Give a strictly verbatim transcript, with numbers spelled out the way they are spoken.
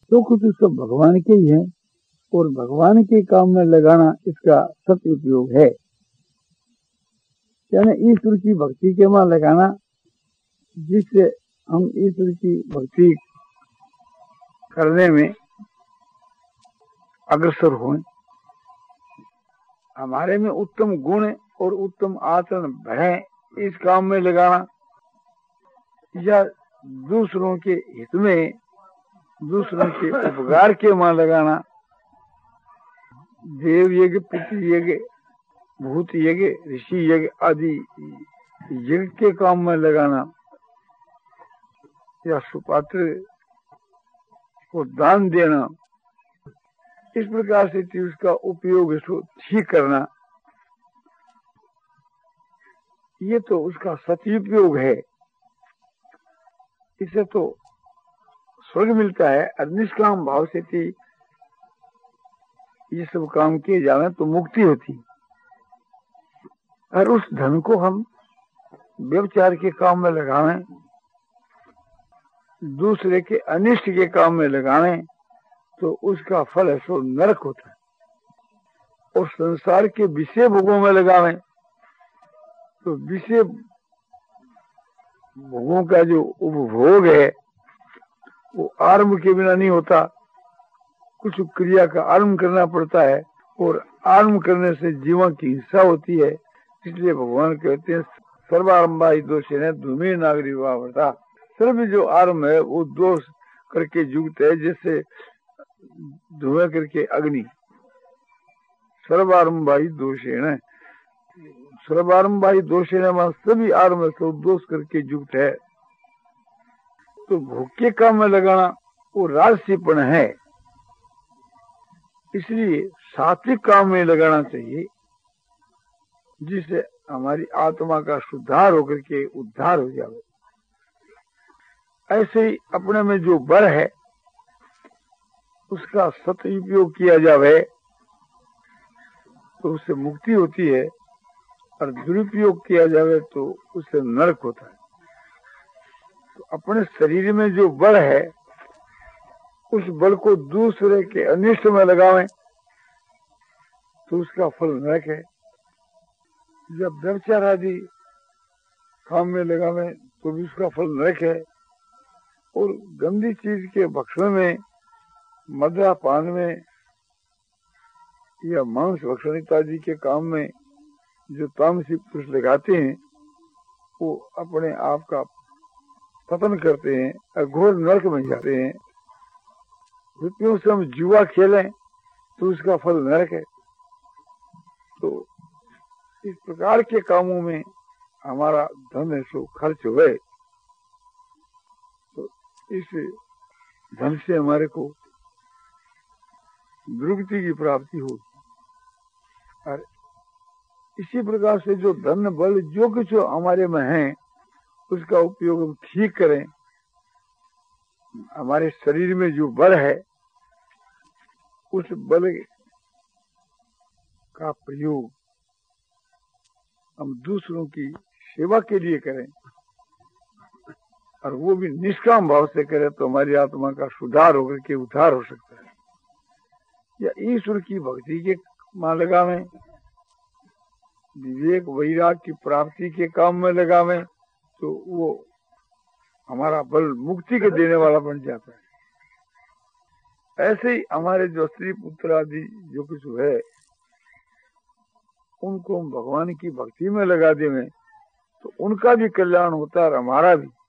तो कुछ उसका भगवान के ही है और भगवान के काम में लगाना इसका सत्य उपयोग है। यानी ईश्वर की भक्ति के में लगाना, जिससे हम ईश्वर की भक्ति करने में अग्रसर हों, हमारे में उत्तम गुण और उत्तम आचरण बढ़े, इस काम में लगाना, या दूसरों के हित में, दूसरों के उपकार के मां लगाना, देव यज्ञ, पितृ यज्ञ, भूत यज्ञ, ऋषि यज्ञ आदि यज्ञ के काम में लगाना, या सुपात्र को दान देना, इस प्रकार से उसका उपयोग इसको ठीक करना, ये तो उसका सदुपयोग है। इससे तो स्वर्ग मिलता है। और निष्काम भाव से थी ये सब काम किए जावे तो मुक्ति होती। और उस धन को हम व्यभिचार के काम में लगावें, दूसरे के अनिष्ट के काम में लगावें, तो उसका फल है सो नरक होता है। और संसार के विषय भोगों में लगावें तो विषय भोगों का जो उपभोग है वो आरंभ के बिना नहीं होता, कुछ क्रिया का आरंभ करना पड़ता है, और आरंभ करने से जीवन की हिंसा होती है। इसलिए भगवान कहते हैं सर्वारंभा ही दोष है धूमे नागरी वावता। सर्व जो आरंभ है वो दोष करके युक्त है, जैसे धुएं करके अग्नि। सर्वारंभा ही दोष है, सर्वारंभा ही दोष है, सभी आरंभ तो दोष करके युक्त है। तो भोग के काम में लगाना वो राजसीपन है। इसलिए सात्विक काम में लगाना चाहिए, जिससे हमारी आत्मा का सुधार होकर के उद्धार हो जाए। ऐसे ही अपने में जो बल है उसका सदुपयोग किया जावे तो उससे मुक्ति होती है, और दुरुपयोग किया जावे तो उससे नरक होता है। तो अपने शरीर में जो बल है उस बल को दूसरे के अनिष्ट में लगावें तो उसका फल नरक है। जब व्यभिचार आदि काम में लगावें तो भी उसका फल नरक है। और गंदी चीज के भक्षण में, मदिरा पान में या मांस भक्षण इत्यादि के काम में जो तामसिक पुरुष लगाते हैं वो अपने आप का पतन करते हैं और घोर नरक में जाते हैं। रुपयों से हम जुआ खेलें तो उसका फल नरक है। तो इस प्रकार के कामों में हमारा धन सो खर्च हुए तो इस धन से हमारे को दुर्गति की प्राप्ति हो। और इसी प्रकार से जो धन बल जो कुछ हमारे में है उसका उपयोग हम ठीक करें। हमारे शरीर में जो बल है उस बल का प्रयोग हम दूसरों की सेवा के लिए करें, और वो भी निष्काम भाव से करें तो हमारी आत्मा का सुधार होकर के उद्धार हो सकता है। या ईश्वर की भक्ति के मां लगावें, विवेक वैराग की प्राप्ति के काम में लगावें तो वो हमारा बल मुक्ति के देने वाला बन जाता है। ऐसे ही हमारे जो स्त्री पुत्र आदि जो कुछ है उनको हम भगवान की भक्ति में लगा दें तो उनका भी कल्याण होता है और हमारा भी।